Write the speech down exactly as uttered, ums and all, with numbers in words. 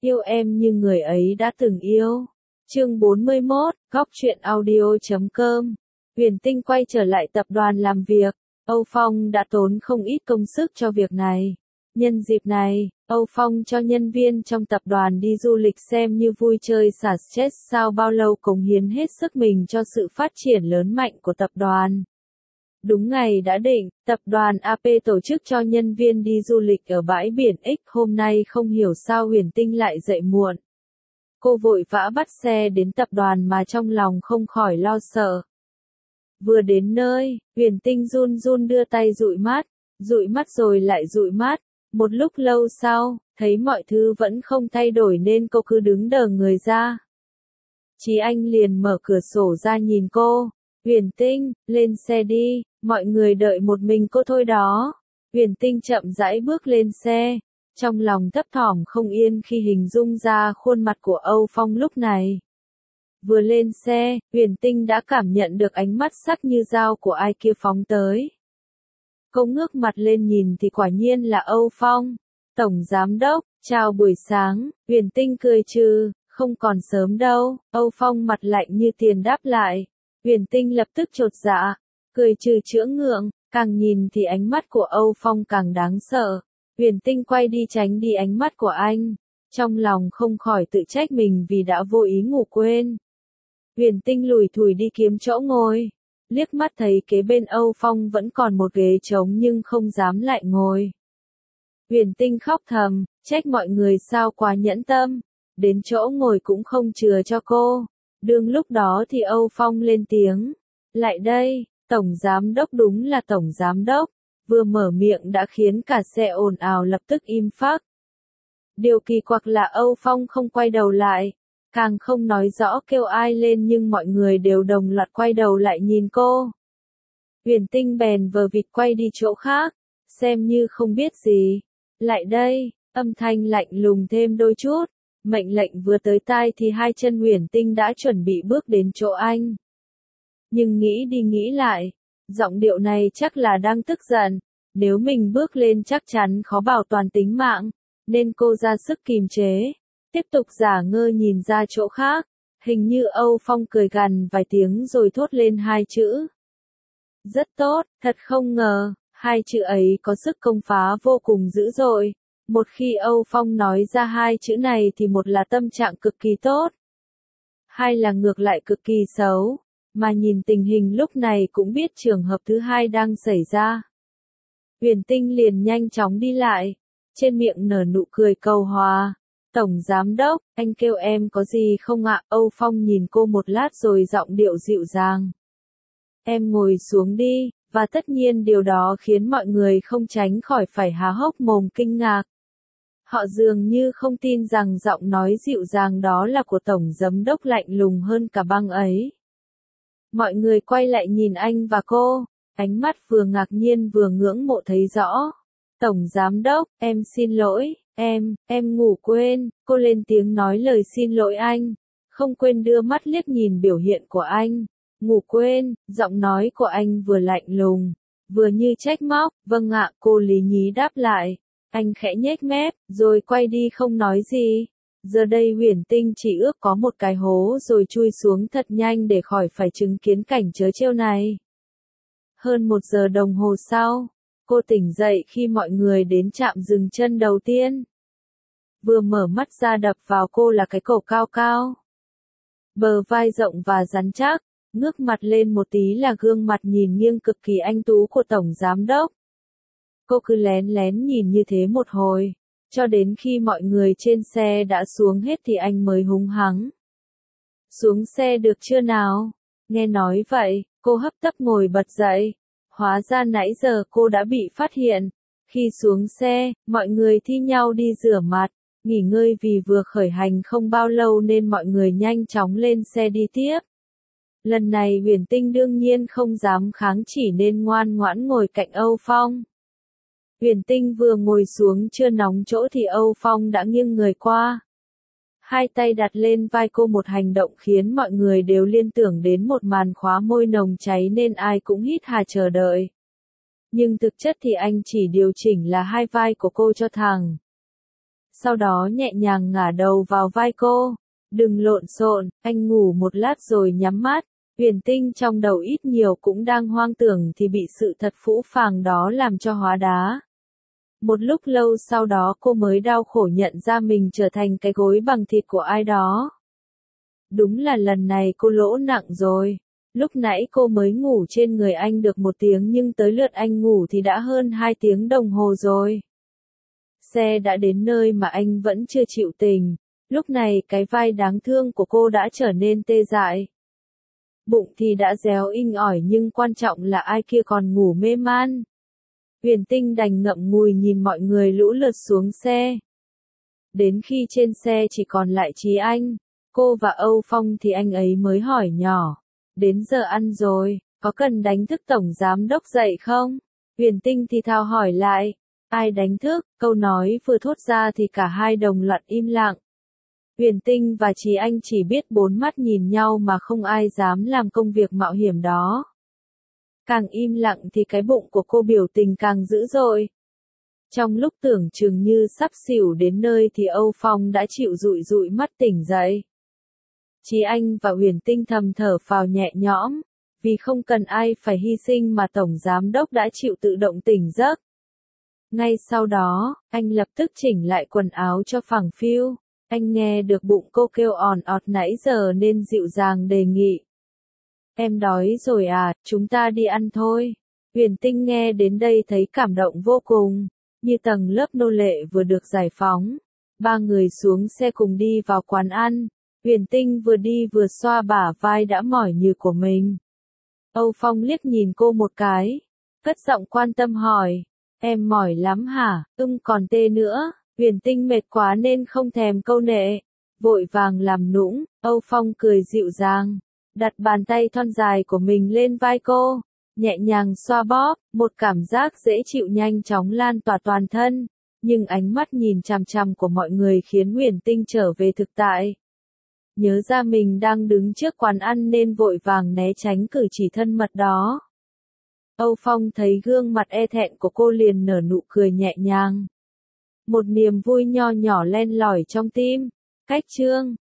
Yêu em như người ấy đã từng yêu. Chương bốn mươi mốt, góc truyện audio chấm com. Huyền Tinh quay trở lại tập đoàn làm việc. Âu Phong đã tốn không ít công sức cho việc này. Nhân dịp này, Âu Phong cho nhân viên trong tập đoàn đi du lịch xem như vui chơi xả stress sau bao lâu cống hiến hết sức mình cho sự phát triển lớn mạnh của tập đoàn. Đúng ngày đã định, tập đoàn a pê tổ chức cho nhân viên đi du lịch ở bãi biển X. Hôm nay không hiểu sao Huyền Tinh lại dậy muộn. Cô vội vã bắt xe đến tập đoàn mà trong lòng không khỏi lo sợ. Vừa đến nơi, Huyền Tinh run run đưa tay dụi mắt, dụi mắt rồi lại dụi mắt. Một lúc lâu sau, thấy mọi thứ vẫn không thay đổi nên cô cứ đứng đờ người ra. Chí Anh liền mở cửa sổ ra nhìn cô. Huyền Tinh, lên xe đi, mọi người đợi một mình cô thôi đó. Huyền Tinh chậm rãi bước lên xe, trong lòng thấp thỏm không yên khi hình dung ra khuôn mặt của Âu Phong lúc này. Vừa lên xe, Huyền Tinh đã cảm nhận được ánh mắt sắc như dao của ai kia phóng tới. Cô ngước mặt lên nhìn thì quả nhiên là Âu Phong. Tổng Giám Đốc, chào buổi sáng. Huyền Tinh cười trừ, không còn sớm đâu. Âu Phong mặt lạnh như tiền đáp lại. Huyền Tinh lập tức chột dạ, cười trừ chữa ngượng, càng nhìn thì ánh mắt của Âu Phong càng đáng sợ. Huyền Tinh quay đi tránh đi ánh mắt của anh, trong lòng không khỏi tự trách mình vì đã vô ý ngủ quên. Huyền Tinh lủi thủi đi kiếm chỗ ngồi, liếc mắt thấy kế bên Âu Phong vẫn còn một ghế trống nhưng không dám lại ngồi. Huyền Tinh khóc thầm, trách mọi người sao quá nhẫn tâm, đến chỗ ngồi cũng không chừa cho cô. Đương lúc đó thì Âu Phong lên tiếng, lại đây, Tổng Giám Đốc đúng là Tổng Giám Đốc, vừa mở miệng đã khiến cả xe ồn ào lập tức im phắc. Điều kỳ quặc là Âu Phong không quay đầu lại, càng không nói rõ kêu ai lên nhưng mọi người đều đồng loạt quay đầu lại nhìn cô. Huyền Tinh bèn vờ vịt quay đi chỗ khác, xem như không biết gì. Lại đây, âm thanh lạnh lùng thêm đôi chút. Mệnh lệnh vừa tới tai thì hai chân Huyền Tinh đã chuẩn bị bước đến chỗ anh. Nhưng nghĩ đi nghĩ lại, giọng điệu này chắc là đang tức giận, nếu mình bước lên chắc chắn khó bảo toàn tính mạng, nên cô ra sức kìm chế, tiếp tục giả ngơ nhìn ra chỗ khác, hình như Âu Phong cười gằn vài tiếng rồi thốt lên hai chữ. Rất tốt, thật không ngờ, hai chữ ấy có sức công phá vô cùng dữ dội. Một khi Âu Phong nói ra hai chữ này thì một là tâm trạng cực kỳ tốt, hai là ngược lại cực kỳ xấu, mà nhìn tình hình lúc này cũng biết trường hợp thứ hai đang xảy ra. Huyền Tinh liền nhanh chóng đi lại, trên miệng nở nụ cười cầu hòa. Tổng Giám Đốc, anh kêu em có gì không ạ? Âu Phong nhìn cô một lát rồi giọng điệu dịu dàng. Em ngồi xuống đi, và tất nhiên điều đó khiến mọi người không tránh khỏi phải há hốc mồm kinh ngạc. Họ dường như không tin rằng giọng nói dịu dàng đó là của Tổng Giám Đốc lạnh lùng hơn cả băng ấy. Mọi người quay lại nhìn anh và cô, ánh mắt vừa ngạc nhiên vừa ngưỡng mộ thấy rõ. Tổng Giám Đốc, em xin lỗi, em, em ngủ quên, cô lên tiếng nói lời xin lỗi anh, không quên đưa mắt liếc nhìn biểu hiện của anh. Ngủ quên, giọng nói của anh vừa lạnh lùng, vừa như trách móc. Vâng ạ, cô lý nhí đáp lại. Anh khẽ nhếch mép, rồi quay đi không nói gì. Giờ đây Huyền Tinh chỉ ước có một cái hố rồi chui xuống thật nhanh để khỏi phải chứng kiến cảnh trớ trêu này. Hơn một giờ đồng hồ sau, cô tỉnh dậy khi mọi người đến trạm dừng chân đầu tiên. Vừa mở mắt ra đập vào cô là cái cổ cao cao, bờ vai rộng và rắn chắc, ngước mặt lên một tí là gương mặt nhìn nghiêng cực kỳ anh tú của Tổng Giám Đốc. Cô cứ lén lén nhìn như thế một hồi, cho đến khi mọi người trên xe đã xuống hết thì anh mới húng hắng. Xuống xe được chưa nào? Nghe nói vậy, cô hấp tấp ngồi bật dậy. Hóa ra nãy giờ cô đã bị phát hiện. Khi xuống xe, mọi người thi nhau đi rửa mặt, nghỉ ngơi vì vừa khởi hành không bao lâu nên mọi người nhanh chóng lên xe đi tiếp. Lần này Huyền Tinh đương nhiên không dám kháng chỉ nên ngoan ngoãn ngồi cạnh Âu Phong. Huyền Tinh vừa ngồi xuống chưa nóng chỗ thì Âu Phong đã nghiêng người qua. Hai tay đặt lên vai cô, một hành động khiến mọi người đều liên tưởng đến một màn khóa môi nồng cháy nên ai cũng hít hà chờ đợi. Nhưng thực chất thì anh chỉ điều chỉnh là hai vai của cô cho thẳng. sau đó nhẹ nhàng ngả đầu vào vai cô. Đừng lộn xộn, anh ngủ một lát rồi nhắm mắt. Huyền Tinh trong đầu ít nhiều cũng đang hoang tưởng thì bị sự thật phũ phàng đó làm cho hóa đá. Một lúc lâu sau đó cô mới đau khổ nhận ra mình trở thành cái gối bằng thịt của ai đó. Đúng là lần này cô lỗ nặng rồi. Lúc nãy cô mới ngủ trên người anh được một tiếng nhưng tới lượt anh ngủ thì đã hơn hai tiếng đồng hồ rồi. Xe đã đến nơi mà anh vẫn chưa chịu tình. Lúc này cái vai đáng thương của cô đã trở nên tê dại. Bụng thì đã réo inh ỏi nhưng quan trọng là ai kia còn ngủ mê man. Huyền Tinh đành ngậm ngùi nhìn mọi người lũ lượt xuống xe. Đến khi trên xe chỉ còn lại Chí Anh, cô và Âu Phong thì anh ấy mới hỏi nhỏ. Đến giờ ăn rồi, có cần đánh thức tổng giám đốc dậy không? Huyền Tinh thì thào hỏi lại. Ai đánh thức? Câu nói vừa thốt ra thì cả hai đồng loạt im lặng. Huyền Tinh và Chí Anh chỉ biết bốn mắt nhìn nhau mà không ai dám làm công việc mạo hiểm đó. Càng im lặng thì cái bụng của cô biểu tình càng dữ dội. Trong lúc tưởng chừng như sắp xỉu đến nơi thì Âu Phong đã chịu dụi dụi mắt tỉnh dậy. Chí Anh và Huyền Tinh thầm thở phào nhẹ nhõm, vì không cần ai phải hy sinh mà tổng giám đốc đã chịu tự động tỉnh giấc. Ngay sau đó, anh lập tức chỉnh lại quần áo cho phẳng phiu. Anh nghe được bụng cô kêu òn ọt nãy giờ nên dịu dàng đề nghị. Em đói rồi à, chúng ta đi ăn thôi. Huyền Tinh nghe đến đây thấy cảm động vô cùng, như tầng lớp nô lệ vừa được giải phóng. Ba người xuống xe cùng đi vào quán ăn. Huyền Tinh vừa đi vừa xoa bả vai đã mỏi nhừ của mình. Âu Phong liếc nhìn cô một cái, cất giọng quan tâm hỏi. Em mỏi lắm hả? Ưng còn tê nữa. Huyền Tinh mệt quá nên không thèm câu nệ, vội vàng làm nũng. Âu Phong cười dịu dàng, đặt bàn tay thon dài của mình lên vai cô, nhẹ nhàng xoa bóp, một cảm giác dễ chịu nhanh chóng lan tỏa toàn thân, nhưng ánh mắt nhìn chằm chằm của mọi người khiến Huyền Tinh trở về thực tại. Nhớ ra mình đang đứng trước quán ăn nên vội vàng né tránh cử chỉ thân mật đó. Âu Phong thấy gương mặt e thẹn của cô liền nở nụ cười nhẹ nhàng. Một niềm vui nho nhỏ len lỏi trong tim. Cách chương